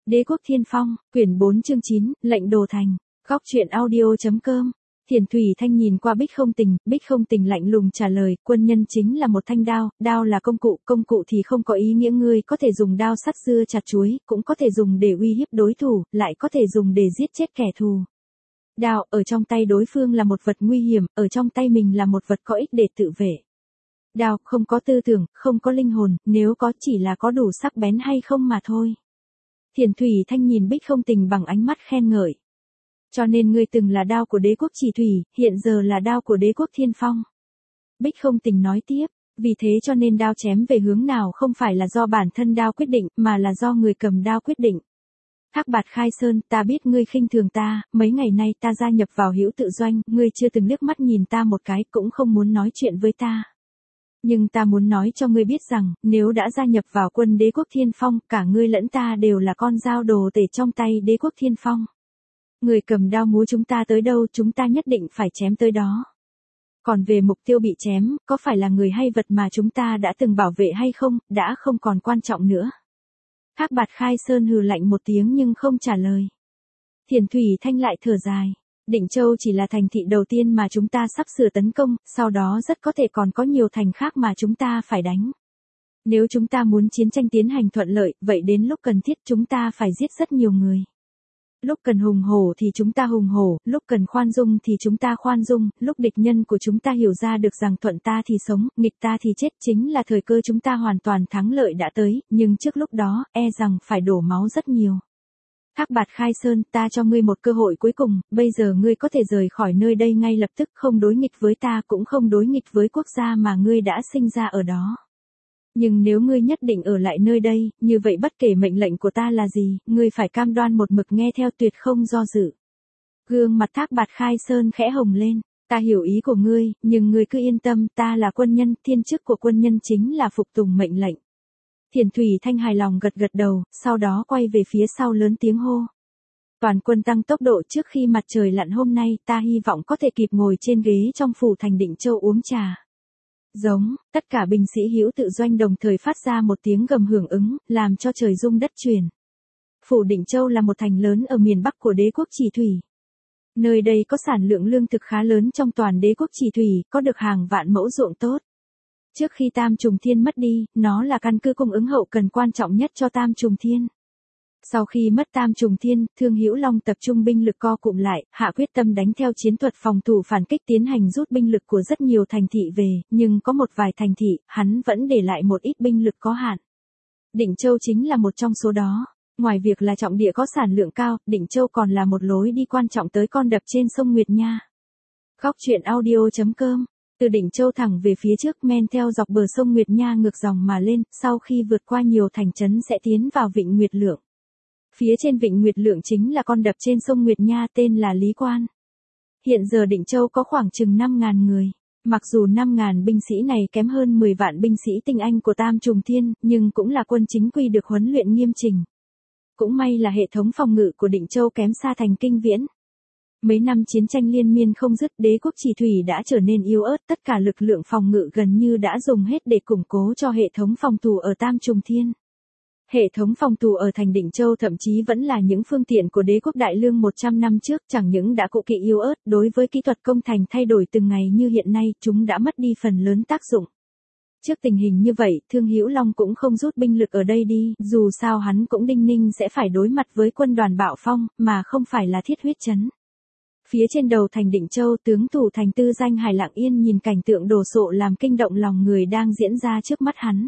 Đế quốc Thiên Phong, quyển 4 chương 9, lệnh đồ thành. Góc truyện audio.com. Thiền Thủy Thanh nhìn qua Bích Không Tình lạnh lùng trả lời, quân nhân chính là một thanh đao, đao là công cụ thì không có ý nghĩa, ngươi có thể dùng đao sắt dưa chặt chuối, cũng có thể dùng để uy hiếp đối thủ, lại có thể dùng để giết chết kẻ thù. Đao ở trong tay đối phương là một vật nguy hiểm, ở trong tay mình là một vật có ích để tự vệ. Đao không có tư tưởng, không có linh hồn, nếu có chỉ là có đủ sắc bén hay không mà thôi. Thiền Thủy Thanh nhìn Bích Không Tình bằng ánh mắt khen ngợi. Cho nên ngươi từng là đao của đế quốc Chỉ Thủy, hiện giờ là đao của đế quốc Thiên Phong. Bích Không Tình nói tiếp, vì thế cho nên đao chém về hướng nào không phải là do bản thân đao quyết định, mà là do người cầm đao quyết định. Thác Bạt Khai Sơn, ta biết ngươi khinh thường ta, mấy ngày nay ta gia nhập vào Hữu Tự Doanh, ngươi chưa từng liếc mắt nhìn ta một cái, cũng không muốn nói chuyện với ta. Nhưng ta muốn nói cho ngươi biết rằng, nếu đã gia nhập vào quân đế quốc Thiên Phong, cả ngươi lẫn ta đều là con dao đồ tể trong tay đế quốc Thiên Phong. Người cầm đao múa chúng ta tới đâu, chúng ta nhất định phải chém tới đó. Còn về mục tiêu bị chém, có phải là người hay vật mà chúng ta đã từng bảo vệ hay không, đã không còn quan trọng nữa. Thác Bạt Khai Sơn hừ lạnh một tiếng nhưng không trả lời. Thiền Thủy Thanh lại thở dài. Định Châu chỉ là thành thị đầu tiên mà chúng ta sắp sửa tấn công, sau đó rất có thể còn có nhiều thành khác mà chúng ta phải đánh. Nếu chúng ta muốn chiến tranh tiến hành thuận lợi, vậy đến lúc cần thiết chúng ta phải giết rất nhiều người. Lúc cần hùng hổ thì chúng ta hùng hổ, lúc cần khoan dung thì chúng ta khoan dung, lúc địch nhân của chúng ta hiểu ra được rằng thuận ta thì sống, nghịch ta thì chết, chính là thời cơ chúng ta hoàn toàn thắng lợi đã tới, nhưng trước lúc đó, e rằng phải đổ máu rất nhiều. Thác Bạt Khai Sơn, ta cho ngươi một cơ hội cuối cùng, bây giờ ngươi có thể rời khỏi nơi đây ngay lập tức, không đối nghịch với ta cũng không đối nghịch với quốc gia mà ngươi đã sinh ra ở đó. Nhưng nếu ngươi nhất định ở lại nơi đây, như vậy bất kể mệnh lệnh của ta là gì, ngươi phải cam đoan một mực nghe theo, tuyệt không do dự. Gương mặt Thác Bạt Khai Sơn khẽ hồng lên, ta hiểu ý của ngươi, nhưng ngươi cứ yên tâm, ta là quân nhân, thiên chức của quân nhân chính là phục tùng mệnh lệnh. Thiền Thủy Thanh hài lòng gật gật đầu, sau đó quay về phía sau lớn tiếng hô. Toàn quân tăng tốc độ, trước khi mặt trời lặn hôm nay, ta hy vọng có thể kịp ngồi trên ghế trong phủ thành Định Châu uống trà. Giống, tất cả binh sĩ Hữu Tự Doanh đồng thời phát ra một tiếng gầm hưởng ứng, làm cho trời rung đất chuyển. Phủ Định Châu là một thành lớn ở miền Bắc của đế quốc Chỉ Thủy. Nơi đây có sản lượng lương thực khá lớn trong toàn đế quốc Chỉ Thủy, có được hàng vạn mẫu ruộng tốt. Trước khi Tam Trùng Thiên mất đi, nó là căn cứ cung ứng hậu cần quan trọng nhất cho Tam Trùng Thiên. Sau khi mất Tam Trùng Thiên, Thương Hữu Long tập trung binh lực co cụm lại, hạ quyết tâm đánh theo chiến thuật phòng thủ phản kích, tiến hành rút binh lực của rất nhiều thành thị về, nhưng có một vài thành thị, hắn vẫn để lại một ít binh lực có hạn. Định Châu chính là một trong số đó. Ngoài việc là trọng địa có sản lượng cao, Định Châu còn là một lối đi quan trọng tới con đập trên sông Nguyệt Nha. Góc truyện audio.com. Từ Định Châu thẳng về phía trước, men theo dọc bờ sông Nguyệt Nha ngược dòng mà lên, sau khi vượt qua nhiều thành trấn sẽ tiến vào Vịnh Nguyệt Lượng. Phía trên Vịnh Nguyệt Lượng chính là con đập trên sông Nguyệt Nha tên là Lý Quan. Hiện giờ Định Châu có khoảng chừng 5.000 người. Mặc dù 5.000 binh sĩ này kém hơn 10 vạn binh sĩ tinh anh của Tam Trùng Thiên, nhưng cũng là quân chính quy được huấn luyện nghiêm chỉnh. Cũng may là hệ thống phòng ngự của Định Châu kém xa thành Kinh Viễn. Mấy năm chiến tranh liên miên không dứt, đế quốc Chỉ Thủy đã trở nên yếu ớt, tất cả lực lượng phòng ngự gần như đã dùng hết để củng cố cho hệ thống phòng thủ ở Tam Trùng Thiên. Hệ thống phòng thủ ở thành Định Châu thậm chí vẫn là những phương tiện của đế quốc Đại Lương 100 năm trước, chẳng những đã cũ kỹ yếu ớt, đối với kỹ thuật công thành thay đổi từng ngày như hiện nay, chúng đã mất đi phần lớn tác dụng. Trước tình hình như vậy, Thương Hữu Long cũng không rút binh lực ở đây đi, dù sao hắn cũng đinh ninh sẽ phải đối mặt với quân đoàn Bạo Phong, mà không phải là Thiết Huyết Trấn. Phía trên đầu thành Định Châu, tướng thủ thành Tư Danh Hải lặng yên nhìn cảnh tượng đồ sộ làm kinh động lòng người đang diễn ra trước mắt hắn.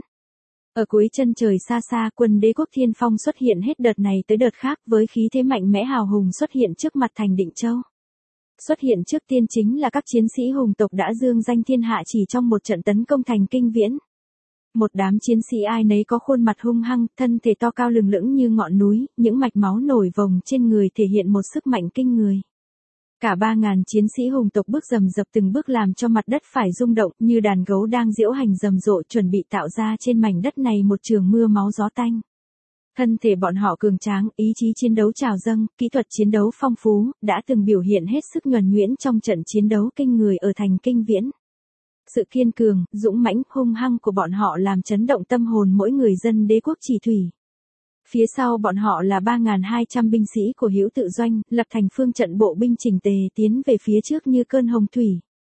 Ở cuối chân trời xa xa, quân đế quốc Thiên Phong xuất hiện hết đợt này tới đợt khác với khí thế mạnh mẽ hào hùng xuất hiện trước mặt thành Định Châu. Xuất hiện trước tiên chính là các chiến sĩ hùng tộc đã dương danh thiên hạ chỉ trong một trận tấn công thành Kinh Viễn. Một đám chiến sĩ ai nấy có khuôn mặt hung hăng, thân thể to cao lừng lững như ngọn núi, những mạch máu nổi vòng trên người thể hiện một sức mạnh kinh người. Cả 3.000 chiến sĩ hùng tộc bước rầm rập từng bước làm cho mặt đất phải rung động, như đàn gấu đang diễu hành rầm rộ, chuẩn bị tạo ra trên mảnh đất này một trường mưa máu gió tanh. Thân thể bọn họ cường tráng, ý chí chiến đấu trào dâng, kỹ thuật chiến đấu phong phú, đã từng biểu hiện hết sức nhuần nhuyễn trong trận chiến đấu kinh người ở thành Kinh Viễn. Sự kiên cường, dũng mãnh, hung hăng của bọn họ làm chấn động tâm hồn mỗi người dân đế quốc Chỉ Thủy. Phía sau bọn họ là 3.200 binh sĩ của Hữu Tự Doanh, lập thành phương trận bộ binh chỉnh tề tiến về phía trước như cơn hồng thủy.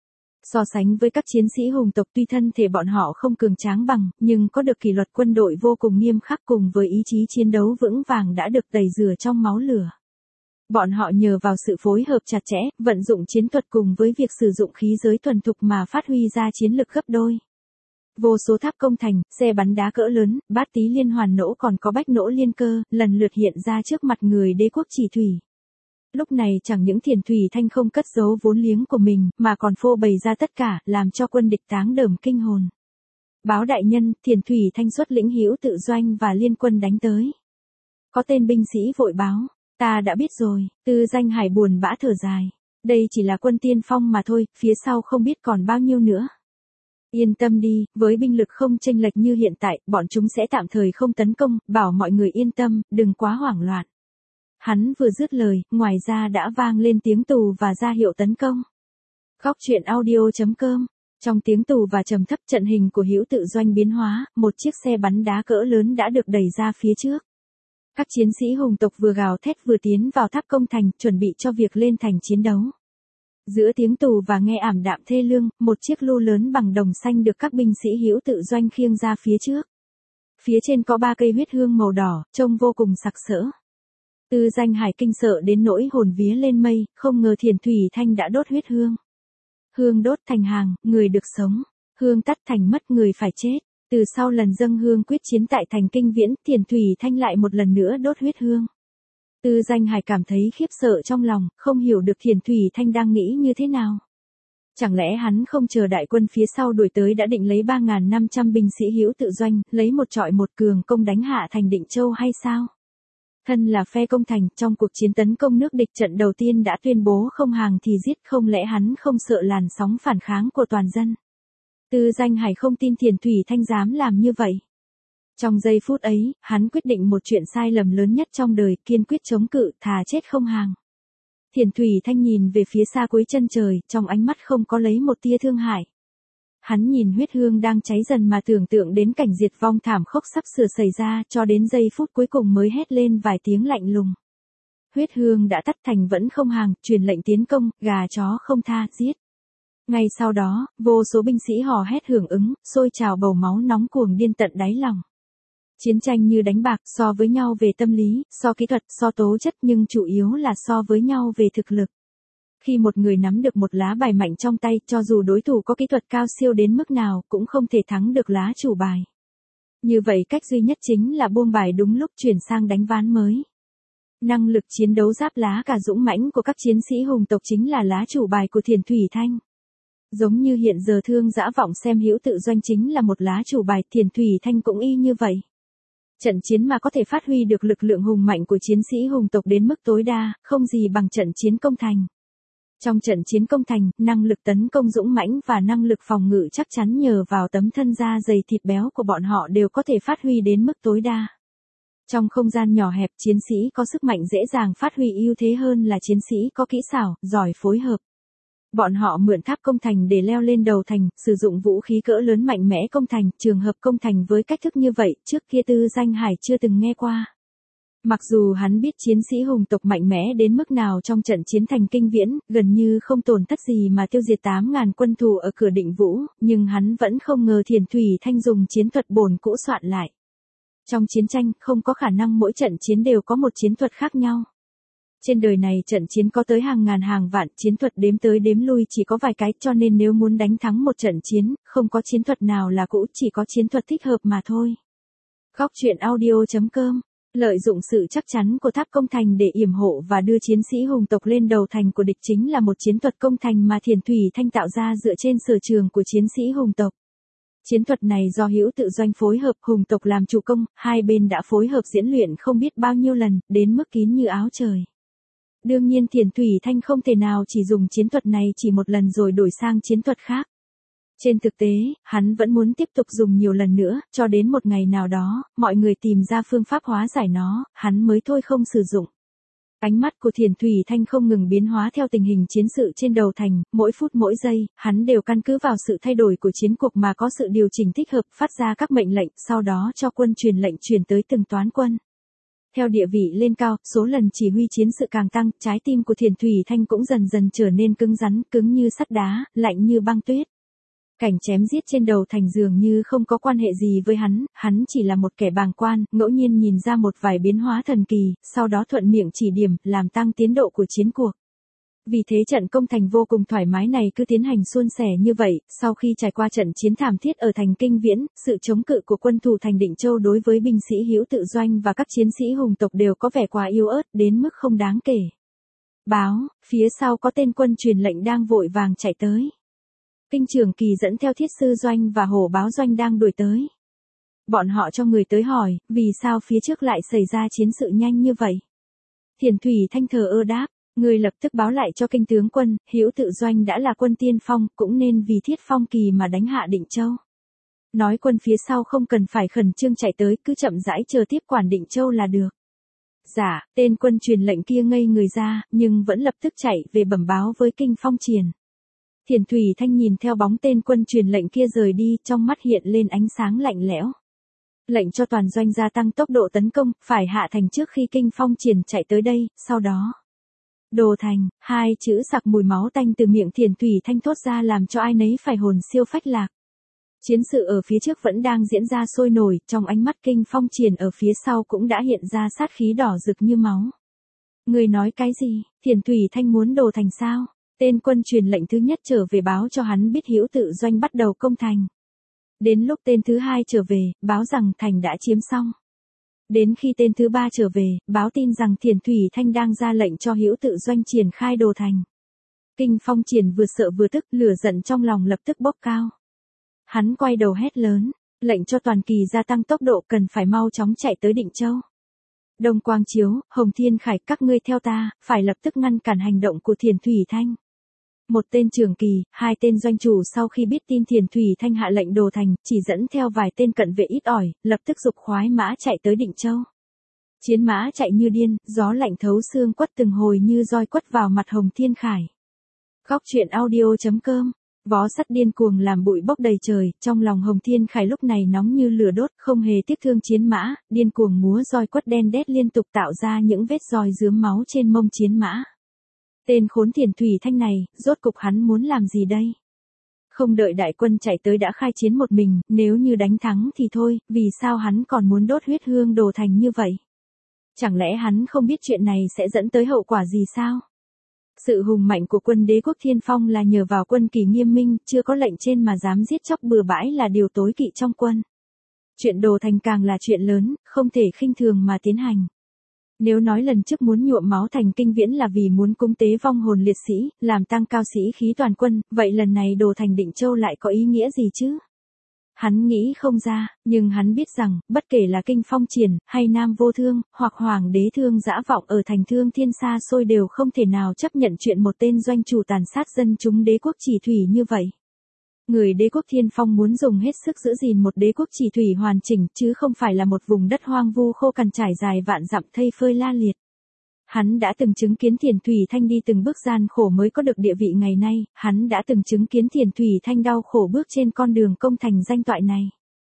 So sánh với các chiến sĩ hùng tộc tuy thân thể bọn họ không cường tráng bằng, nhưng có được kỷ luật quân đội vô cùng nghiêm khắc cùng với ý chí chiến đấu vững vàng đã được tẩy rửa trong máu lửa. Bọn họ nhờ vào sự phối hợp chặt chẽ, vận dụng chiến thuật cùng với việc sử dụng khí giới thuần thục mà phát huy ra chiến lực gấp đôi. Vô số tháp công thành, xe bắn đá cỡ lớn, bát tí liên hoàn nỗ còn có bách nỗ liên cơ, lần lượt hiện ra trước mặt người đế quốc Chỉ Thủy. Lúc này chẳng những Thiền Thủy Thanh không cất giấu vốn liếng của mình, mà còn phô bày ra tất cả, làm cho quân địch táng đờm kinh hồn. Báo đại nhân, Thiền Thủy Thanh xuất lĩnh Hữu Tự Doanh và liên quân đánh tới. Có tên binh sĩ vội báo, ta đã biết rồi. Tư Danh Hải buồn bã thở dài. Đây chỉ là quân tiên phong mà thôi, phía sau không biết còn bao nhiêu nữa. Yên tâm đi, với binh lực không chênh lệch như hiện tại, bọn chúng sẽ tạm thời không tấn công, bảo mọi người yên tâm, đừng quá hoảng loạn. Hắn vừa dứt lời, ngoài ra đã vang lên tiếng tù và ra hiệu tấn công. Góc truyện audio.com. Trong tiếng tù và trầm thấp, trận hình của Hữu Tự Doanh biến hóa, một chiếc xe bắn đá cỡ lớn đã được đẩy ra phía trước. Các chiến sĩ hùng tộc vừa gào thét vừa tiến vào tháp công thành, chuẩn bị cho việc lên thành chiến đấu. Giữa tiếng tù và nghe ảm đạm thê lương, một chiếc lu lớn bằng đồng xanh được các binh sĩ Hữu Tự Doanh khiêng ra phía trước. Phía trên có 3 cây huyết hương màu đỏ, trông vô cùng sặc sỡ. Tư Danh Hải kinh sợ đến nỗi hồn vía lên mây, không ngờ Thiền Thủy Thanh đã đốt huyết hương. Hương đốt thành hàng, người được sống. Hương tắt thành mất, người phải chết. Từ sau lần dâng hương quyết chiến tại thành Kinh Viễn, Thiền Thủy Thanh lại một lần nữa đốt huyết hương. Tư Danh Hải cảm thấy khiếp sợ trong lòng, không hiểu được Thiền Thủy Thanh đang nghĩ như thế nào. Chẳng lẽ hắn không chờ đại quân phía sau đuổi tới đã định lấy 3.500 binh sĩ Hữu Tự Doanh, lấy một trọi một cường công đánh hạ thành Định Châu hay sao? Thân là phe công thành, trong cuộc chiến tấn công nước địch trận đầu tiên đã tuyên bố không hàng thì giết, không lẽ hắn không sợ làn sóng phản kháng của toàn dân? Tư Danh Hải không tin Thiền Thủy Thanh dám làm như vậy. Trong giây phút ấy, hắn quyết định một chuyện sai lầm lớn nhất trong đời, kiên quyết chống cự, thà chết không hàng. Thiền Thủy Thanh nhìn về phía xa cuối chân trời, trong ánh mắt không có lấy một tia thương hại. Hắn nhìn huyết hương đang cháy dần mà tưởng tượng đến cảnh diệt vong thảm khốc sắp sửa xảy ra, cho đến giây phút cuối cùng mới hét lên vài tiếng lạnh lùng. Huyết hương đã tắt thành vẫn không hàng, truyền lệnh tiến công, gà chó không tha, giết. Ngay sau đó, vô số binh sĩ hò hét hưởng ứng, sôi trào bầu máu nóng cuồng điên tận đáy lòng. Chiến tranh như đánh bạc, so với nhau về tâm lý, so kỹ thuật, so tố chất, nhưng chủ yếu là so với nhau về thực lực. Khi một người nắm được một lá bài mạnh trong tay, cho dù đối thủ có kỹ thuật cao siêu đến mức nào, cũng không thể thắng được lá chủ bài. Như vậy cách duy nhất chính là buông bài đúng lúc, chuyển sang đánh ván mới. Năng lực chiến đấu giáp lá cả dũng mãnh của các chiến sĩ hùng tộc chính là lá chủ bài của Thiền Thủy Thanh. Giống như hiện giờ Thương Dã Vọng xem Hữu Tự Doanh chính là một lá chủ bài, Thiền Thủy Thanh cũng y như vậy. Trận chiến mà có thể phát huy được lực lượng hùng mạnh của chiến sĩ hùng tộc đến mức tối đa, không gì bằng trận chiến công thành. Trong trận chiến công thành, năng lực tấn công dũng mãnh và năng lực phòng ngự chắc chắn nhờ vào tấm thân da dày thịt béo của bọn họ đều có thể phát huy đến mức tối đa. Trong không gian nhỏ hẹp, chiến sĩ có sức mạnh dễ dàng phát huy ưu thế hơn là chiến sĩ có kỹ xảo, giỏi phối hợp. Bọn họ mượn tháp công thành để leo lên đầu thành, sử dụng vũ khí cỡ lớn mạnh mẽ công thành, trường hợp công thành với cách thức như vậy, trước kia Tư Danh Hải chưa từng nghe qua. Mặc dù hắn biết chiến sĩ hùng tộc mạnh mẽ đến mức nào trong trận chiến thành Kinh Viễn, gần như không tổn thất gì mà tiêu diệt 8.000 quân thù ở cửa Định Vũ, nhưng hắn vẫn không ngờ Thiền Thủy Thanh dùng chiến thuật bổn cũ soạn lại. Trong chiến tranh, không có khả năng mỗi trận chiến đều có một chiến thuật khác nhau. Trên đời này trận chiến có tới hàng ngàn hàng vạn, chiến thuật đếm tới đếm lui chỉ có vài cái, cho nên nếu muốn đánh thắng một trận chiến, không có chiến thuật nào là cũ, chỉ có chiến thuật thích hợp mà thôi. Góc truyện audio.com. Lợi dụng sự chắc chắn của tháp công thành để yểm hộ và đưa chiến sĩ hùng tộc lên đầu thành của địch chính là một chiến thuật công thành mà Thiền Thủy Thanh tạo ra dựa trên sở trường của chiến sĩ hùng tộc. Chiến thuật này do Hữu Tự Doanh phối hợp hùng tộc làm chủ công, hai bên đã phối hợp diễn luyện không biết bao nhiêu lần, đến mức kín như áo trời. Đương nhiên Thiền Thủy Thanh không thể nào chỉ dùng chiến thuật này chỉ một lần rồi đổi sang chiến thuật khác. Trên thực tế, hắn vẫn muốn tiếp tục dùng nhiều lần nữa, cho đến một ngày nào đó, mọi người tìm ra phương pháp hóa giải nó, hắn mới thôi không sử dụng. Ánh mắt của Thiền Thủy Thanh không ngừng biến hóa theo tình hình chiến sự trên đầu thành, mỗi phút mỗi giây, hắn đều căn cứ vào sự thay đổi của chiến cuộc mà có sự điều chỉnh thích hợp, phát ra các mệnh lệnh, sau đó cho quân truyền lệnh truyền tới từng toán quân. Theo địa vị lên cao, số lần chỉ huy chiến sự càng tăng, trái tim của Thiền Thủy Thanh cũng dần dần trở nên cứng rắn, cứng như sắt đá, lạnh như băng tuyết. Cảnh chém giết trên đầu thành dường như không có quan hệ gì với hắn chỉ là một kẻ bàng quan, ngẫu nhiên nhìn ra một vài biến hóa thần kỳ, sau đó thuận miệng chỉ điểm, làm tăng tiến độ của chiến cuộc. Vì thế trận công thành vô cùng thoải mái này cứ tiến hành suôn sẻ như vậy, sau khi trải qua trận chiến thảm thiết ở thành Kinh Viễn, sự chống cự của quân thủ thành Định Châu đối với binh sĩ Hữu Tự Doanh và các chiến sĩ hùng tộc đều có vẻ quá yếu ớt đến mức không đáng kể. Báo, phía sau có tên quân truyền lệnh đang vội vàng chạy tới. Kinh Trường Kỳ dẫn theo Thiết Sư Doanh và Hổ Báo Doanh đang đuổi tới. Bọn họ cho người tới hỏi, vì sao phía trước lại xảy ra chiến sự nhanh như vậy? Thiền Thủy Thanh thờ ơ đáp, người lập tức báo lại cho kinh tướng quân, Hữu Tự Doanh đã là quân tiên phong, cũng nên vì Thiết Phong Kỳ mà đánh hạ Định Châu. Nói quân phía sau không cần phải khẩn trương chạy tới, cứ chậm rãi chờ tiếp quản Định Châu là được. Dạ, tên quân truyền lệnh kia ngây người ra, nhưng vẫn lập tức chạy về bẩm báo với Kinh Phong Triển. Thiền Thủy Thanh nhìn theo bóng tên quân truyền lệnh kia rời đi, trong mắt hiện lên ánh sáng lạnh lẽo. Lệnh cho toàn doanh gia tăng tốc độ tấn công, phải hạ thành trước khi Kinh Phong Triển chạy tới đây, sau đó. Đồ thành, hai chữ sặc mùi máu tanh từ miệng Thiền Thủy Thanh thốt ra làm cho ai nấy phải hồn siêu phách lạc. Chiến sự ở phía trước vẫn đang diễn ra sôi nổi, trong ánh mắt Kinh Phong Triển ở phía sau cũng đã hiện ra sát khí đỏ rực như máu. Người nói cái gì, Thiền Thủy Thanh muốn đồ thành sao? Tên quân truyền lệnh thứ nhất trở về báo cho hắn biết Hữu Tự Doanh bắt đầu công thành. Đến lúc tên thứ hai trở về, báo rằng thành đã chiếm xong. Đến khi tên thứ ba trở về, báo tin rằng Thiền Thủy Thanh đang ra lệnh cho Hữu Tự Doanh triển khai đồ thành. Kinh Phong Triển vừa sợ vừa tức, lửa giận trong lòng lập tức bốc cao. Hắn quay đầu hét lớn, lệnh cho toàn kỳ gia tăng tốc độ, cần phải mau chóng chạy tới Định Châu. Đông Quang Chiếu, Hồng Thiên Khải, các ngươi theo ta, phải lập tức ngăn cản hành động của Thiền Thủy Thanh. Một tên Trường Kỳ, hai tên doanh chủ sau khi biết tin Thiền Thủy Thanh hạ lệnh đồ thành, chỉ dẫn theo vài tên cận vệ ít ỏi, lập tức giục khoái mã chạy tới Định Châu. Chiến mã chạy như điên, gió lạnh thấu xương quất từng hồi như roi quất vào mặt Hồng Thiên Khải. Góc truyện audio.com. Vó sắt điên cuồng làm bụi bốc đầy trời, trong lòng Hồng Thiên Khải lúc này nóng như lửa đốt, không hề tiếc thương chiến mã, điên cuồng múa roi quất đen đét liên tục tạo ra những vết roi rướm máu trên mông chiến mã. Tên khốn Thiền Thủy Thanh này, rốt cục hắn muốn làm gì đây? Không đợi đại quân chạy tới đã khai chiến một mình, nếu như đánh thắng thì thôi, vì sao hắn còn muốn đốt huyết hương đồ thành như vậy? Chẳng lẽ hắn không biết chuyện này sẽ dẫn tới hậu quả gì sao? Sự hùng mạnh của quân Đế quốc Thiên Phong là nhờ vào quân kỳ nghiêm minh, chưa có lệnh trên mà dám giết chóc bừa bãi là điều tối kỵ trong quân. Chuyện đồ thành càng là chuyện lớn, không thể khinh thường mà tiến hành. Nếu nói lần trước muốn nhuộm máu thành Kinh Viễn là vì muốn cúng tế vong hồn liệt sĩ, làm tăng cao sĩ khí toàn quân, vậy lần này đồ thành Định Châu lại có ý nghĩa gì chứ? Hắn nghĩ không ra, nhưng hắn biết rằng, bất kể là Kinh Phong Triển, hay Nam Vô Thương, hoặc Hoàng đế Thương Dã Vọng ở thành Thương Thiên xa xôi đều không thể nào chấp nhận chuyện một tên doanh chủ tàn sát dân chúng đế quốc Chỉ Thủy như vậy. Người đế quốc Thiên Phong muốn dùng hết sức giữ gìn một đế quốc Chỉ Thủy hoàn chỉnh, chứ không phải là một vùng đất hoang vu khô cằn trải dài vạn dặm thây phơi la liệt. Hắn đã từng chứng kiến Thiền Thủy Thanh đi từng bước gian khổ mới có được địa vị ngày nay, hắn đã từng chứng kiến Thiền Thủy Thanh đau khổ bước trên con đường công thành danh toại này.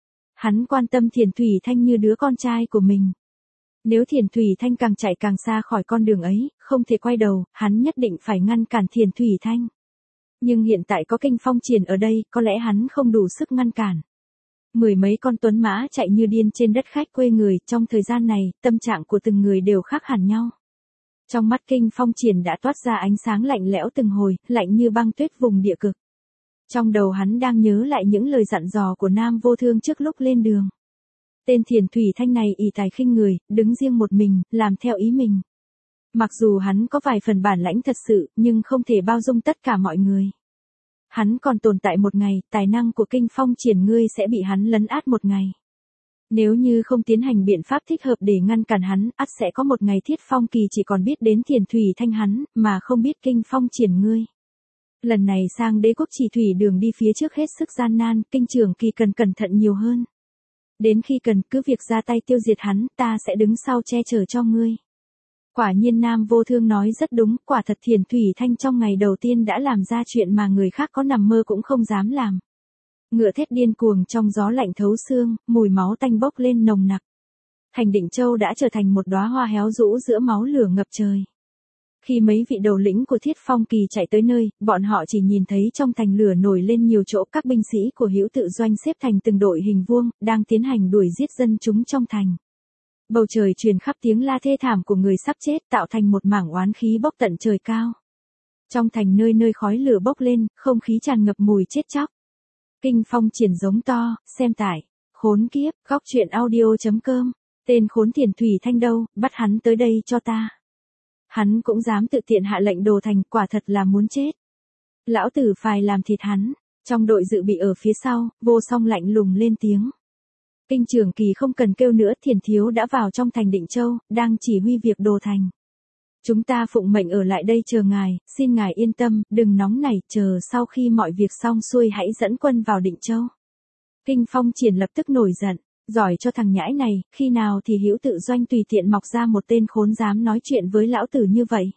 Hắn quan tâm Thiền Thủy Thanh như đứa con trai của mình. Nếu Thiền Thủy Thanh càng chạy càng xa khỏi con đường ấy, không thể quay đầu, hắn nhất định phải ngăn cản Thiền Thủy Thanh. Nhưng hiện tại có Kinh Phong Triển ở đây, có lẽ hắn không đủ sức ngăn cản. Mười mấy con tuấn mã chạy như điên trên đất khách quê người, trong thời gian này, tâm trạng của từng người đều khác hẳn nhau. Trong mắt Kinh Phong Triển đã toát ra ánh sáng lạnh lẽo từng hồi, lạnh như băng tuyết vùng địa cực. Trong đầu hắn đang nhớ lại những lời dặn dò của Nam Vô Thương trước lúc lên đường. Tên Thiền Thủy Thanh này ỷ tài khinh người, đứng riêng một mình, làm theo ý mình. Mặc dù hắn có vài phần bản lãnh thật sự, nhưng không thể bao dung tất cả mọi người. Hắn còn tồn tại một ngày, tài năng của Kinh Phong Triển ngươi sẽ bị hắn lấn át một ngày. Nếu như không tiến hành biện pháp thích hợp để ngăn cản hắn, ắt sẽ có một ngày Thiết Phong Kỳ chỉ còn biết đến Thiền Thủy Thanh hắn, mà không biết Kinh Phong Triển ngươi. Lần này sang đế quốc Chỉ Thủy đường đi phía trước hết sức gian nan, Kinh Trường Kỳ cần cẩn thận nhiều hơn. Đến khi cần cứ việc ra tay tiêu diệt hắn, ta sẽ đứng sau che chở cho ngươi. Quả nhiên Nam Vô Thương nói rất đúng, quả thật Thiền Thủy Thanh trong ngày đầu tiên đã làm ra chuyện mà người khác có nằm mơ cũng không dám làm. Ngựa thét điên cuồng trong gió lạnh thấu xương, mùi máu tanh bốc lên nồng nặc. Thành Định Châu đã trở thành một đóa hoa héo rũ giữa máu lửa ngập trời. Khi mấy vị đầu lĩnh của Thiết Phong Kỳ chạy tới nơi, bọn họ chỉ nhìn thấy trong thành lửa nổi lên nhiều chỗ, các binh sĩ của Hữu Tự Doanh xếp thành từng đội hình vuông, đang tiến hành đuổi giết dân chúng trong thành. Bầu trời truyền khắp tiếng la thê thảm của người sắp chết, tạo thành một mảng oán khí bốc tận trời cao. Trong thành nơi nơi khói lửa bốc lên, không khí tràn ngập mùi chết chóc. Kinh phong triển giống to, xem tải. Khốn kiếp, góc truyện audio.com. Tên khốn Thiền Thủy Thanh đâu, bắt hắn tới đây cho ta. Hắn cũng dám tự tiện hạ lệnh đồ thành, quả thật là muốn chết. Lão tử phải làm thịt hắn. Trong đội dự bị ở phía sau, Vô Song lạnh lùng lên tiếng. Kinh Trường Kỳ không cần kêu nữa, Thiền thiếu đã vào trong thành Định Châu, đang chỉ huy việc đồ thành. Chúng ta phụng mệnh ở lại đây chờ ngài, xin ngài yên tâm, đừng nóng nảy, chờ sau khi mọi việc xong xuôi hãy dẫn quân vào Định Châu. Kinh Phong Triển lập tức nổi giận, giỏi cho thằng nhãi này, khi nào thì Hữu Tự Doanh tùy tiện mọc ra một tên khốn dám nói chuyện với lão tử như vậy.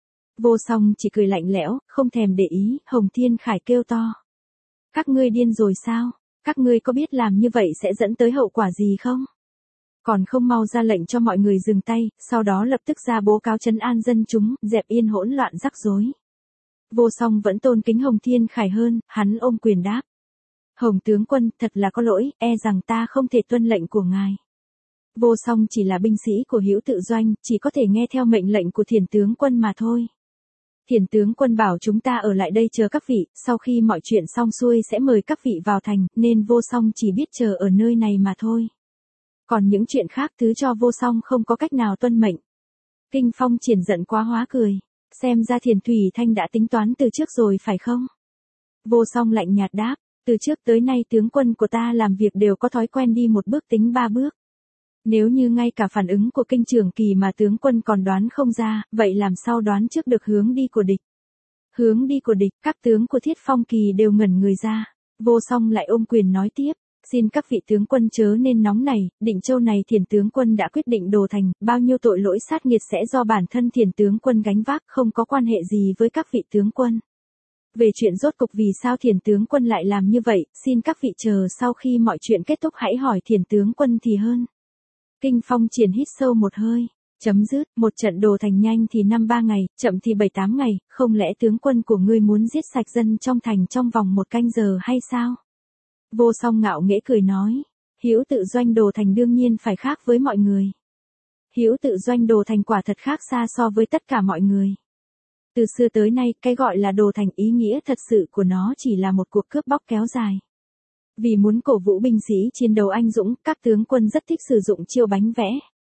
Vô Song chỉ cười lạnh lẽo, không thèm để ý. Hồng Thiên Khải kêu to. Các ngươi điên rồi sao? Các ngươi có biết làm như vậy sẽ dẫn tới hậu quả gì không? Còn không mau ra lệnh cho mọi người dừng tay, sau đó lập tức ra bố cáo trấn an dân chúng, dẹp yên hỗn loạn rắc rối. Vô Song vẫn tôn kính Hồng Thiên Khải hơn, hắn ôm quyền đáp. Hồng tướng quân, thật là có lỗi, e rằng ta không thể tuân lệnh của ngài. Vô Song chỉ là binh sĩ của Hữu Tự Doanh, chỉ có thể nghe theo mệnh lệnh của Thiền tướng quân mà thôi. Thiền tướng quân bảo chúng ta ở lại đây chờ các vị, sau khi mọi chuyện xong xuôi sẽ mời các vị vào thành, nên Vô Song chỉ biết chờ ở nơi này mà thôi. Còn những chuyện khác thứ cho Vô Song không có cách nào tuân mệnh. Kinh Phong Triển giận quá hóa cười. Xem ra Thiền Thủy Thanh đã tính toán từ trước rồi phải không? Vô Song lạnh nhạt đáp. Từ trước tới nay tướng quân của ta làm việc đều có thói quen đi một bước tính ba bước. Nếu như ngay cả phản ứng của Kinh Trường Kỳ mà tướng quân còn đoán không ra, vậy làm sao đoán trước được hướng đi của địch? Hướng đi của địch, các tướng của Thiết Phong Kỳ đều ngẩn người ra. Vô Song lại ôm quyền nói tiếp. Xin các vị tướng quân chớ nên nóng này, Định Châu này Thiền tướng quân đã quyết định đồ thành, bao nhiêu tội lỗi sát nghiệt sẽ do bản thân Thiền tướng quân gánh vác, không có quan hệ gì với các vị tướng quân. Về chuyện rốt cục vì sao Thiền tướng quân lại làm như vậy, xin các vị chờ sau khi mọi chuyện kết thúc hãy hỏi Thiền tướng quân thì hơn. Kinh Phong Triển hít sâu một hơi. Chấm dứt, một trận đồ thành nhanh thì 5-3 ngày, chậm thì 7-8 ngày, không lẽ tướng quân của ngươi muốn giết sạch dân trong thành trong vòng 1 canh giờ hay sao? Vô Song ngạo nghễ cười nói. Hữu Tự Doanh đồ thành đương nhiên phải khác với mọi người. Hữu Tự Doanh đồ thành quả thật khác xa so với tất cả mọi người. Từ xưa tới nay, cái gọi là đồ thành ý nghĩa thật sự của nó chỉ là một cuộc cướp bóc kéo dài. Vì muốn cổ vũ binh sĩ chiến đấu anh dũng, các tướng quân rất thích sử dụng chiêu bánh vẽ.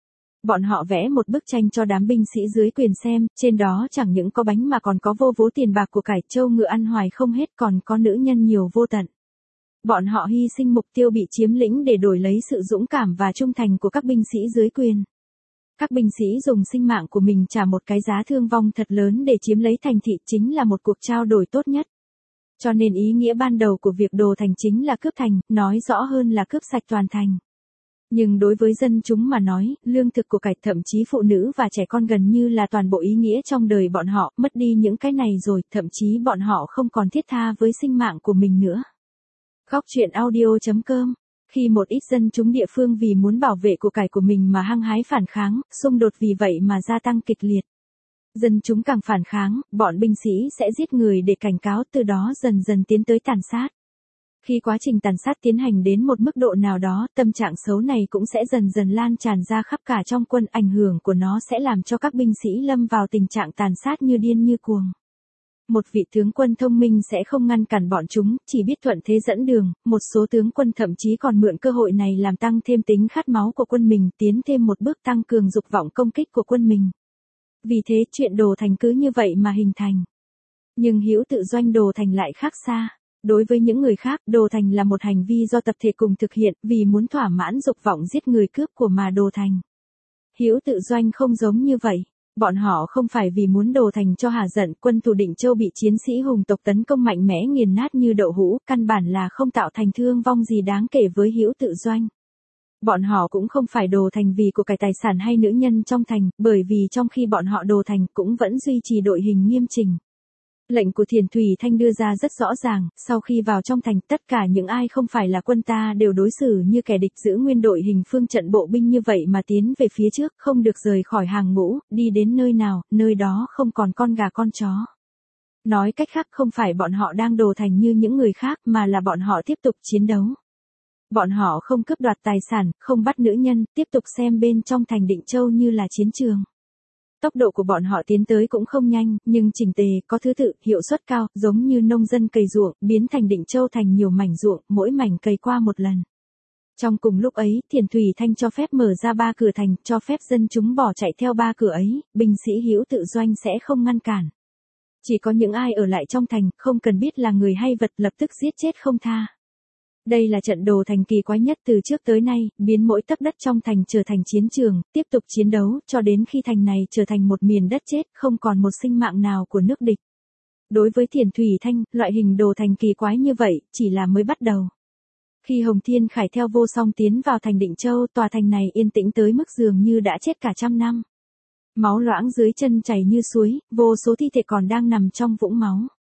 Bọn họ vẽ một bức tranh cho đám binh sĩ dưới quyền xem, trên đó chẳng những có bánh mà còn có vô vố tiền bạc của cải trâu ngựa ăn hoài không hết, còn có nữ nhân nhiều vô tận. Bọn họ hy sinh mục tiêu bị chiếm lĩnh để đổi lấy sự dũng cảm và trung thành của các binh sĩ dưới quyền. Các binh sĩ dùng sinh mạng của mình trả một cái giá thương vong thật lớn để chiếm lấy thành thị chính là một cuộc trao đổi tốt nhất. Cho nên ý nghĩa ban đầu của việc đồ thành chính là cướp thành, nói rõ hơn là cướp sạch toàn thành. Nhưng đối với dân chúng mà nói, lương thực của cải thậm chí phụ nữ và trẻ con gần như là toàn bộ ý nghĩa trong đời bọn họ, mất đi những cái này rồi, thậm chí bọn họ không còn thiết tha với sinh mạng của mình nữa. Góc truyện audio.com. Khi một ít dân chúng địa phương vì muốn bảo vệ của cải của mình mà hăng hái phản kháng, xung đột vì vậy mà gia tăng kịch liệt. Dân chúng càng phản kháng, bọn binh sĩ sẽ giết người để cảnh cáo, từ đó dần dần tiến tới tàn sát. Khi quá trình tàn sát tiến hành đến một mức độ nào đó, tâm trạng xấu này cũng sẽ dần dần lan tràn ra khắp cả trong quân, ảnh hưởng của nó sẽ làm cho các binh sĩ lâm vào tình trạng tàn sát như điên như cuồng. Một vị tướng quân thông minh sẽ không ngăn cản bọn chúng, chỉ biết thuận thế dẫn đường, một số tướng quân thậm chí còn mượn cơ hội này làm tăng thêm tính khát máu của quân mình, tiến thêm một bước tăng cường dục vọng công kích của quân mình. Vì thế chuyện đồ thành cứ như vậy mà hình thành. Nhưng Hữu Tự Doanh đồ thành lại khác xa. Đối với những người khác, đồ thành là một hành vi do tập thể cùng thực hiện, vì muốn thỏa mãn dục vọng giết người cướp của mà đồ thành. Hữu Tự Doanh không giống như vậy. Bọn họ không phải vì muốn đồ thành cho hả giận, quân thủ Định Châu bị chiến sĩ hùng tộc tấn công mạnh mẽ nghiền nát như đậu hũ, căn bản là không tạo thành thương vong gì đáng kể với Hữu Tự Doanh. Bọn họ cũng không phải đồ thành vì của cải tài sản hay nữ nhân trong thành, bởi vì trong khi bọn họ đồ thành cũng vẫn duy trì đội hình nghiêm chỉnh. Lệnh của Thiền Thủy Thanh đưa ra rất rõ ràng, sau khi vào trong thành, tất cả những ai không phải là quân ta đều đối xử như kẻ địch, giữ nguyên đội hình phương trận bộ binh như vậy mà tiến về phía trước, không được rời khỏi hàng ngũ, đi đến nơi nào, nơi đó không còn con gà con chó. Nói cách khác, không phải bọn họ đang đồ thành như những người khác mà là bọn họ tiếp tục chiến đấu. Bọn họ không cướp đoạt tài sản, không bắt nữ nhân, tiếp tục xem bên trong thành Định Châu như là chiến trường. Tốc độ của bọn họ tiến tới cũng không nhanh, nhưng chỉnh tề, có thứ tự, hiệu suất cao, giống như nông dân cày ruộng, biến thành Định Châu thành nhiều mảnh ruộng, mỗi mảnh cày qua một lần. Trong cùng lúc ấy, Thiền Thủy Thanh cho phép mở ra 3 cửa thành, cho phép dân chúng bỏ chạy theo 3 cửa ấy, binh sĩ Hữu Tự Doanh sẽ không ngăn cản. Chỉ có những ai ở lại trong thành, không cần biết là người hay vật, lập tức giết chết không tha. Đây là trận đồ thành kỳ quái nhất từ trước tới nay, biến mỗi tấc đất trong thành trở thành chiến trường, tiếp tục chiến đấu, cho đến khi thành này trở thành một miền đất chết, không còn một sinh mạng nào của nước địch. Đối với Thiền Thủy Thanh, loại hình đồ thành kỳ quái như vậy, chỉ là mới bắt đầu. Khi Hồng Thiên Khải theo Vô Song tiến vào thành Định Châu, tòa thành này yên tĩnh tới mức dường như đã chết cả 100 năm. Máu loãng dưới chân chảy như suối, vô số thi thể còn đang nằm trong vũng máu.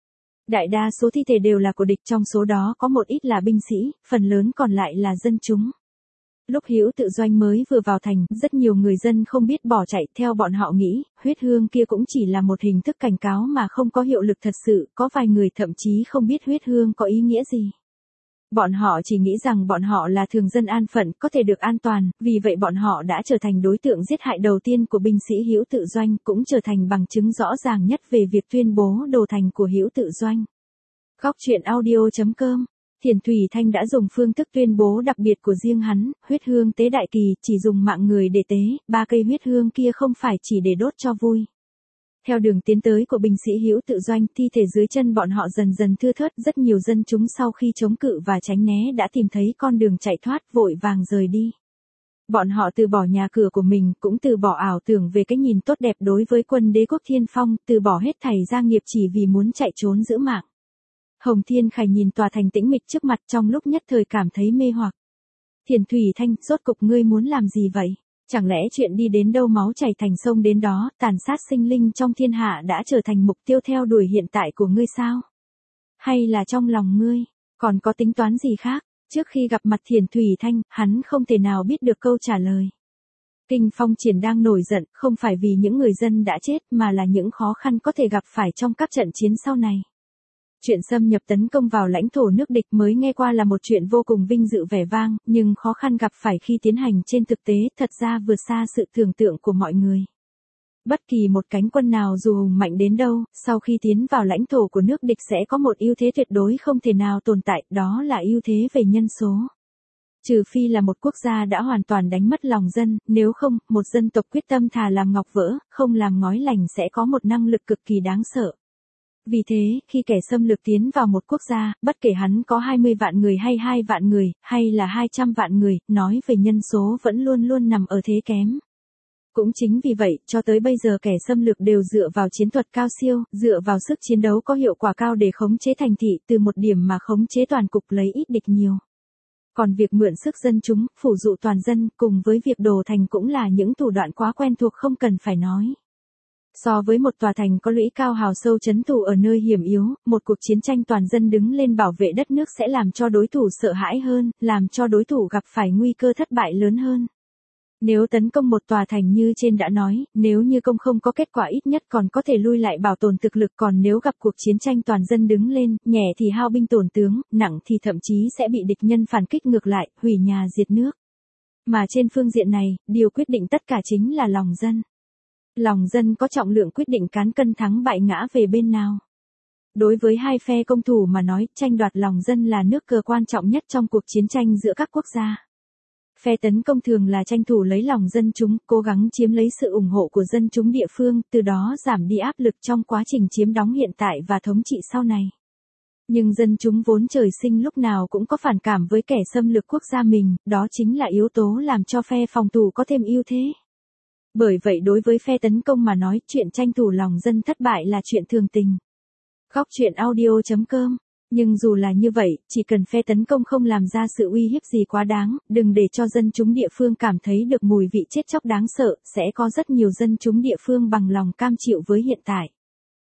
Đại đa số thi thể đều là của địch, trong số đó có một ít là binh sĩ, phần lớn còn lại là dân chúng. Lúc Hữu Tự Doanh mới vừa vào thành, rất nhiều người dân không biết bỏ chạy, theo bọn họ nghĩ, huyết hương kia cũng chỉ là một hình thức cảnh cáo mà không có hiệu lực thật sự, có vài người thậm chí không biết huyết hương có ý nghĩa gì. Bọn họ chỉ nghĩ rằng bọn họ là thường dân an phận, có thể được an toàn, vì vậy bọn họ đã trở thành đối tượng giết hại đầu tiên của binh sĩ Hữu Tự Doanh, cũng trở thành bằng chứng rõ ràng nhất về việc tuyên bố đồ thành của Hữu Tự Doanh. Góc truyện audio.com. Thiền Thủy Thanh đã dùng phương thức tuyên bố đặc biệt của riêng hắn, huyết hương tế đại kỳ, chỉ dùng mạng người để tế, 3 cây huyết hương kia không phải chỉ để đốt cho vui. Theo đường tiến tới của binh sĩ Hữu Tự Doanh, thi thể dưới chân bọn họ dần dần thưa thớt, rất nhiều dân chúng sau khi chống cự và tránh né đã tìm thấy con đường chạy thoát, vội vàng rời đi. Bọn họ từ bỏ nhà cửa của mình, cũng từ bỏ ảo tưởng về cái nhìn tốt đẹp đối với quân đế quốc Thiên Phong, từ bỏ hết thảy gia nghiệp chỉ vì muốn chạy trốn giữ mạng. Hồng Thiên Khải nhìn tòa thành tĩnh mịch trước mặt, trong lúc nhất thời cảm thấy mê hoặc. Thiền Thủy Thanh, rốt cục ngươi muốn làm gì vậy? Chẳng lẽ chuyện đi đến đâu máu chảy thành sông đến đó, tàn sát sinh linh trong thiên hạ đã trở thành mục tiêu theo đuổi hiện tại của ngươi sao? Hay là trong lòng ngươi, còn có tính toán gì khác? Trước khi gặp mặt Thiền Thủy Thanh, hắn không thể nào biết được câu trả lời. Kinh Phong Triển đang nổi giận, không phải vì những người dân đã chết mà là những khó khăn có thể gặp phải trong các trận chiến sau này. Chuyện xâm nhập tấn công vào lãnh thổ nước địch mới nghe qua là một chuyện vô cùng vinh dự vẻ vang, nhưng khó khăn gặp phải khi tiến hành trên thực tế thật ra vượt xa sự tưởng tượng của mọi người. Bất kỳ một cánh quân nào dù hùng mạnh đến đâu, sau khi tiến vào lãnh thổ của nước địch sẽ có một ưu thế tuyệt đối không thể nào tồn tại, đó là ưu thế về nhân số. Trừ phi là một quốc gia đã hoàn toàn đánh mất lòng dân, nếu không, một dân tộc quyết tâm thà làm ngọc vỡ, không làm ngói lành sẽ có một năng lực cực kỳ đáng sợ. Vì thế, khi kẻ xâm lược tiến vào một quốc gia, bất kể hắn có 20 vạn người hay 2 vạn người, hay là 200 vạn người, nói về nhân số vẫn luôn luôn nằm ở thế kém. Cũng chính vì vậy, cho tới bây giờ kẻ xâm lược đều dựa vào chiến thuật cao siêu, dựa vào sức chiến đấu có hiệu quả cao để khống chế thành thị, từ một điểm mà khống chế toàn cục lấy ít địch nhiều. Còn việc mượn sức dân chúng, phủ dụ toàn dân, cùng với việc đồ thành cũng là những thủ đoạn quá quen thuộc không cần phải nói. So với một tòa thành có lũy cao hào sâu trấn thủ ở nơi hiểm yếu, một cuộc chiến tranh toàn dân đứng lên bảo vệ đất nước sẽ làm cho đối thủ sợ hãi hơn, làm cho đối thủ gặp phải nguy cơ thất bại lớn hơn. Nếu tấn công một tòa thành như trên đã nói, nếu như công không có kết quả ít nhất còn có thể lui lại bảo tồn thực lực, còn nếu gặp cuộc chiến tranh toàn dân đứng lên, nhẹ thì hao binh tổn tướng, nặng thì thậm chí sẽ bị địch nhân phản kích ngược lại, hủy nhà diệt nước. Mà trên phương diện này, điều quyết định tất cả chính là lòng dân. Lòng dân có trọng lượng quyết định cán cân thắng bại ngã về bên nào. Đối với hai phe công thủ mà nói, tranh đoạt lòng dân là nước cờ quan trọng nhất trong cuộc chiến tranh giữa các quốc gia. Phe tấn công thường là tranh thủ lấy lòng dân chúng, cố gắng chiếm lấy sự ủng hộ của dân chúng địa phương, từ đó giảm đi áp lực trong quá trình chiếm đóng hiện tại và thống trị sau này. Nhưng dân chúng vốn trời sinh lúc nào cũng có phản cảm với kẻ xâm lược quốc gia mình, đó chính là yếu tố làm cho phe phòng thủ có thêm ưu thế. Bởi vậy đối với phe tấn công mà nói, chuyện tranh thủ lòng dân thất bại là chuyện thường tình. Góc truyện audio.com. Nhưng dù là như vậy, chỉ cần phe tấn công không làm ra sự uy hiếp gì quá đáng, đừng để cho dân chúng địa phương cảm thấy được mùi vị chết chóc đáng sợ, sẽ có rất nhiều dân chúng địa phương bằng lòng cam chịu với hiện tại.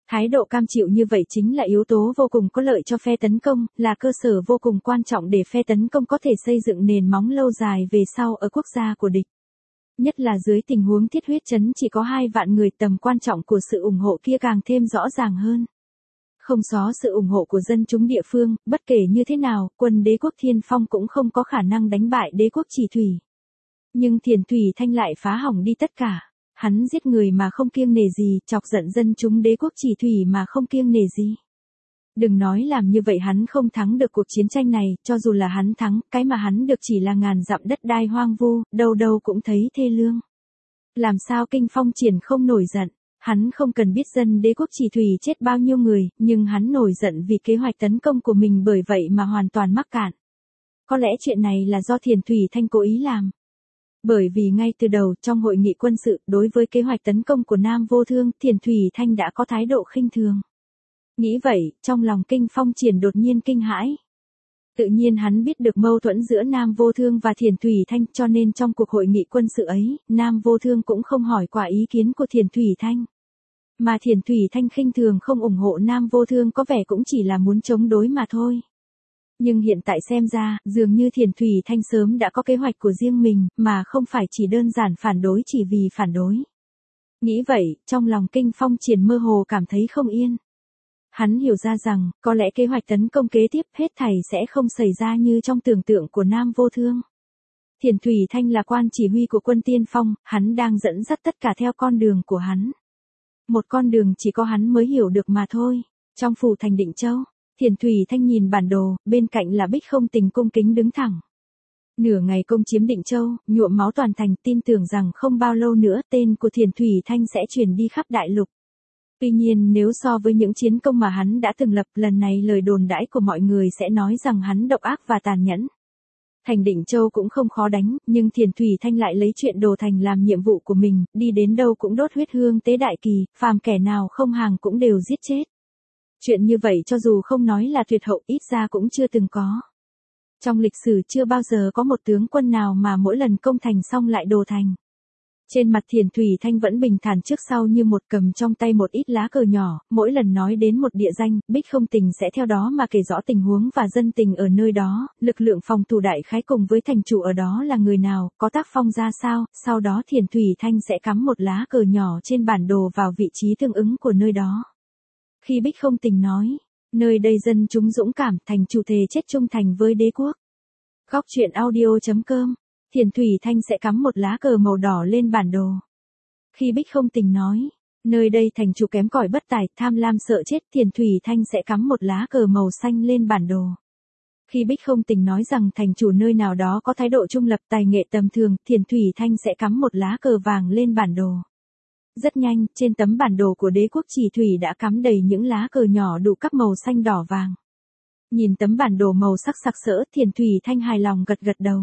Thái độ cam chịu như vậy chính là yếu tố vô cùng có lợi cho phe tấn công, là cơ sở vô cùng quan trọng để phe tấn công có thể xây dựng nền móng lâu dài về sau ở quốc gia của địch. Nhất là dưới tình huống thiết huyết trấn chỉ có 2 vạn người, tầm quan trọng của sự ủng hộ kia càng thêm rõ ràng hơn. Không có sự ủng hộ của dân chúng địa phương, bất kể như thế nào, quân đế quốc Thiên Phong cũng không có khả năng đánh bại đế quốc Chỉ Thủy. Nhưng Thiền Thủy Thanh lại phá hỏng đi tất cả. Hắn giết người mà không kiêng nể gì, chọc giận dân chúng đế quốc Chỉ Thủy mà không kiêng nể gì. Đừng nói làm như vậy hắn không thắng được cuộc chiến tranh này, cho dù là hắn thắng, cái mà hắn được chỉ là ngàn dặm đất đai hoang vu, đâu đâu cũng thấy thê lương. Làm sao Kinh Phong Triển không nổi giận? Hắn không cần biết dân đế quốc Chỉ Thủy chết bao nhiêu người, nhưng hắn nổi giận vì kế hoạch tấn công của mình, bởi vậy mà hoàn toàn mắc cạn. Có lẽ chuyện này là do Thiền Thủy Thanh cố ý làm. Bởi vì ngay từ đầu trong hội nghị quân sự, đối với kế hoạch tấn công của Nam Vô Thương, Thiền Thủy Thanh đã có thái độ khinh thường. Nghĩ vậy, trong lòng Kinh Phong Triển đột nhiên kinh hãi. Tự nhiên hắn biết được mâu thuẫn giữa Nam Vô Thương và Thiền Thủy Thanh, cho nên trong cuộc hội nghị quân sự ấy, Nam Vô Thương cũng không hỏi qua ý kiến của Thiền Thủy Thanh. Mà Thiền Thủy Thanh khinh thường không ủng hộ Nam Vô Thương có vẻ cũng chỉ là muốn chống đối mà thôi. Nhưng hiện tại xem ra, dường như Thiền Thủy Thanh sớm đã có kế hoạch của riêng mình, mà không phải chỉ đơn giản phản đối chỉ vì phản đối. Nghĩ vậy, trong lòng Kinh Phong Triển mơ hồ cảm thấy không yên. Hắn hiểu ra rằng, có lẽ kế hoạch tấn công kế tiếp hết thảy sẽ không xảy ra như trong tưởng tượng của Nam Vô Thương. Thiền Thủy Thanh là quan chỉ huy của quân tiên phong, hắn đang dẫn dắt tất cả theo con đường của hắn. Một con đường chỉ có hắn mới hiểu được mà thôi. Trong phủ thành Định Châu, Thiền Thủy Thanh nhìn bản đồ, bên cạnh là Bích Không Tình cung kính đứng thẳng. Nửa ngày công chiếm Định Châu, nhuộm máu toàn thành, tin tưởng rằng không bao lâu nữa tên của Thiền Thủy Thanh sẽ truyền đi khắp đại lục. Tuy nhiên nếu so với những chiến công mà hắn đã từng lập, lần này lời đồn đãi của mọi người sẽ nói rằng hắn độc ác và tàn nhẫn. Thành Định Châu cũng không khó đánh, nhưng Thiền Thủy Thanh lại lấy chuyện đồ thành làm nhiệm vụ của mình, đi đến đâu cũng đốt huyết hương tế đại kỳ, phàm kẻ nào không hàng cũng đều giết chết. Chuyện như vậy cho dù không nói là tuyệt hậu, ít ra cũng chưa từng có. Trong lịch sử chưa bao giờ có một tướng quân nào mà mỗi lần công thành xong lại đồ thành. Trên mặt Thiền Thủy Thanh vẫn bình thản trước sau như một, cầm trong tay một ít lá cờ nhỏ, mỗi lần nói đến một địa danh, Bích Không Tình sẽ theo đó mà kể rõ tình huống và dân tình ở nơi đó, lực lượng phòng thủ đại khái cùng với thành chủ ở đó là người nào, có tác phong ra sao, sau đó Thiền Thủy Thanh sẽ cắm một lá cờ nhỏ trên bản đồ vào vị trí tương ứng của nơi đó. Khi Bích Không Tình nói, nơi đây dân chúng dũng cảm, thành chủ thề chết trung thành với đế quốc. Góc truyện audio.com, Thiền Thủy Thanh sẽ cắm một lá cờ màu đỏ lên bản đồ. Khi Bích Không Tình nói, nơi đây thành chủ kém cỏi bất tài, tham lam sợ chết, Thiền Thủy Thanh sẽ cắm một lá cờ màu xanh lên bản đồ. Khi Bích Không Tình nói rằng thành chủ nơi nào đó có thái độ trung lập, tài nghệ tầm thường, Thiền Thủy Thanh sẽ cắm một lá cờ vàng lên bản đồ. Rất nhanh, trên tấm bản đồ của đế quốc Chỉ Thủy đã cắm đầy những lá cờ nhỏ đủ các màu xanh đỏ vàng. Nhìn tấm bản đồ màu sắc sặc sỡ, Thiền Thủy Thanh hài lòng gật gật đầu.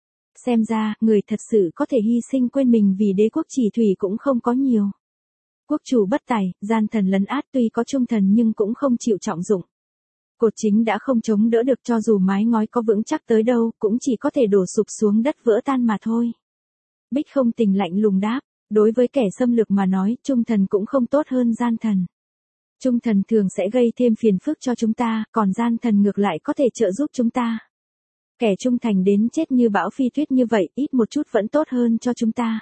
Xem ra, người thật sự có thể hy sinh quên mình vì đế quốc Chỉ Thủy cũng không có nhiều. Quốc chủ bất tài, gian thần lấn át, tuy có trung thần nhưng cũng không chịu trọng dụng. Cột chính đã không chống đỡ được, cho dù mái ngói có vững chắc tới đâu, cũng chỉ có thể đổ sụp xuống đất vỡ tan mà thôi. Bích Không Tình lạnh lùng đáp, đối với kẻ xâm lược mà nói, trung thần cũng không tốt hơn gian thần. Trung thần thường sẽ gây thêm phiền phức cho chúng ta, còn gian thần ngược lại có thể trợ giúp chúng ta. Kẻ trung thành đến chết như bão phi tuyết như vậy, ít một chút vẫn tốt hơn cho chúng ta.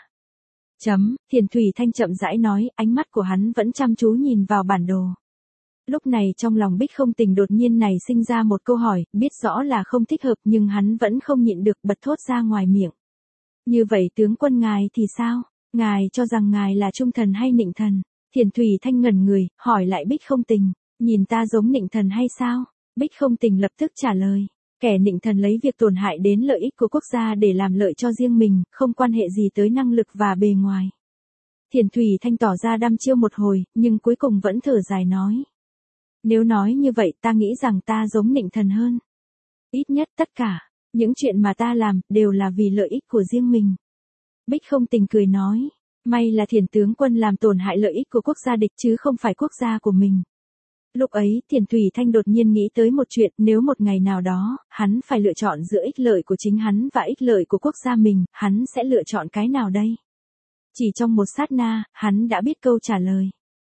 Thiền Thủy Thanh chậm rãi nói, ánh mắt của hắn vẫn chăm chú nhìn vào bản đồ. Lúc này trong lòng Bích Không Tình đột nhiên nảy sinh ra một câu hỏi, biết rõ là không thích hợp nhưng hắn vẫn không nhịn được bật thốt ra ngoài miệng. Như vậy tướng quân ngài thì sao? Ngài cho rằng ngài là trung thần hay nịnh thần? Thiền Thủy Thanh ngẩn người, hỏi lại Bích Không Tình, nhìn ta giống nịnh thần hay sao? Bích Không Tình lập tức trả lời, kẻ nịnh thần lấy việc tổn hại đến lợi ích của quốc gia để làm lợi cho riêng mình, không quan hệ gì tới năng lực và bề ngoài. Thiền Thủy Thanh tỏ ra đăm chiêu một hồi, nhưng cuối cùng vẫn thở dài nói. Nếu nói như vậy ta nghĩ rằng ta giống nịnh thần hơn. Ít nhất tất cả, những chuyện mà ta làm, đều là vì lợi ích của riêng mình. Bích Không Tình cười nói, may là Thiền tướng quân làm tổn hại lợi ích của quốc gia địch chứ không phải quốc gia của mình. Lúc ấy, Thiền Thủy Thanh đột nhiên nghĩ tới một chuyện, nếu một ngày nào đó, hắn phải lựa chọn giữa ích lợi của chính hắn và ích lợi của quốc gia mình, hắn sẽ lựa chọn cái nào đây? Chỉ trong một sát na, hắn đã biết câu trả lời.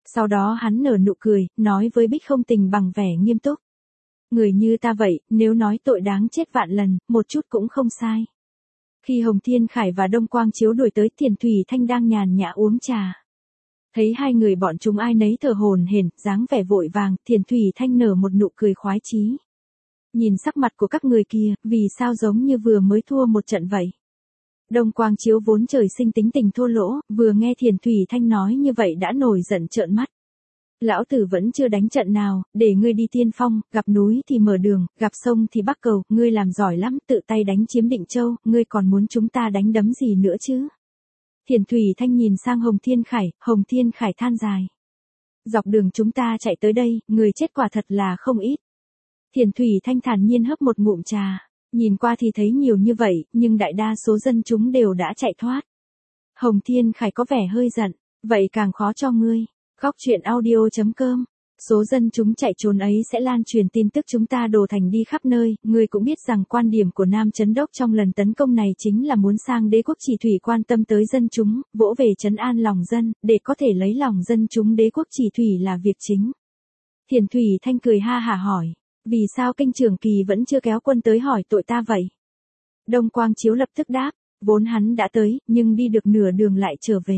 Sau đó hắn nở nụ cười, nói với Bích Không Tình bằng vẻ nghiêm túc. Người như ta vậy, nếu nói tội đáng chết vạn lần, một chút cũng không sai. Khi Hồng Thiên Khải và Đông Quang Chiếu đuổi tới, Thiền Thủy Thanh đang nhàn nhã uống trà. Thấy hai người bọn chúng ai nấy thở hổn hển, dáng vẻ vội vàng, Thiền Thủy Thanh nở một nụ cười khoái chí. Nhìn sắc mặt của các người kia, vì sao giống như vừa mới thua một trận vậy? Đông Quang Chiếu vốn trời sinh tính tình thô lỗ, vừa nghe Thiền Thủy Thanh nói như vậy đã nổi giận trợn mắt. Lão tử vẫn chưa đánh trận nào, để ngươi đi tiên phong, gặp núi thì mở đường, gặp sông thì bắc cầu, ngươi làm giỏi lắm, tự tay đánh chiếm Định Châu, ngươi còn muốn chúng ta đánh đấm gì nữa chứ? Thiền Thủy Thanh nhìn sang Hồng Thiên Khải than dài. Dọc đường chúng ta chạy tới đây, người chết quả thật là không ít. Thiền Thủy Thanh thản nhiên hấp một ngụm trà, nhìn qua thì thấy nhiều như vậy, nhưng đại đa số dân chúng đều đã chạy thoát. Hồng Thiên Khải có vẻ hơi giận, vậy càng khó cho ngươi. Góc truyện audio.com. Số dân chúng chạy trốn ấy sẽ lan truyền tin tức chúng ta đổ thành đi khắp nơi, ngươi cũng biết rằng quan điểm của Nam Chấn Đốc trong lần tấn công này chính là muốn sang đế quốc Chỉ Thủy quan tâm tới dân chúng, vỗ về trấn an lòng dân, để có thể lấy lòng dân chúng đế quốc Chỉ Thủy là việc chính. Thiền Thủy Thanh cười ha hả hỏi, vì sao Kinh Trường Kỳ vẫn chưa kéo quân tới hỏi tội ta vậy? Đông Quang Chiếu lập tức đáp, vốn hắn đã tới, nhưng đi được nửa đường lại trở về.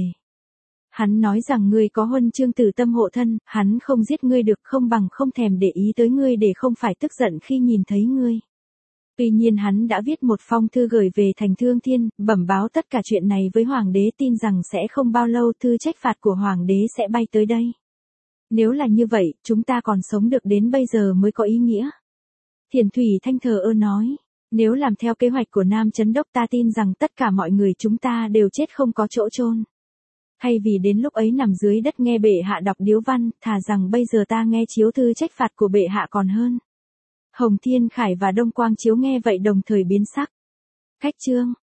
Hắn nói rằng ngươi có huân chương Tử Tâm hộ thân, hắn không giết ngươi được, không bằng không thèm để ý tới ngươi để không phải tức giận khi nhìn thấy ngươi. Tuy nhiên hắn đã viết một phong thư gửi về thành Thương Thiên, bẩm báo tất cả chuyện này với Hoàng đế, tin rằng sẽ không bao lâu thư trách phạt của Hoàng đế sẽ bay tới đây. Nếu là như vậy, chúng ta còn sống được đến bây giờ mới có ý nghĩa. Thiền Thủy Thanh thờ ơ nói, nếu làm theo kế hoạch của Nam Chấn Đốc ta tin rằng tất cả mọi người chúng ta đều chết không có chỗ chôn. Thay vì đến lúc ấy nằm dưới đất nghe bệ hạ đọc điếu văn, thà rằng bây giờ ta nghe chiếu thư trách phạt của bệ hạ còn hơn. Hồng Thiên Khải và Đông Quang Chiếu nghe vậy đồng thời biến sắc. Khách trương,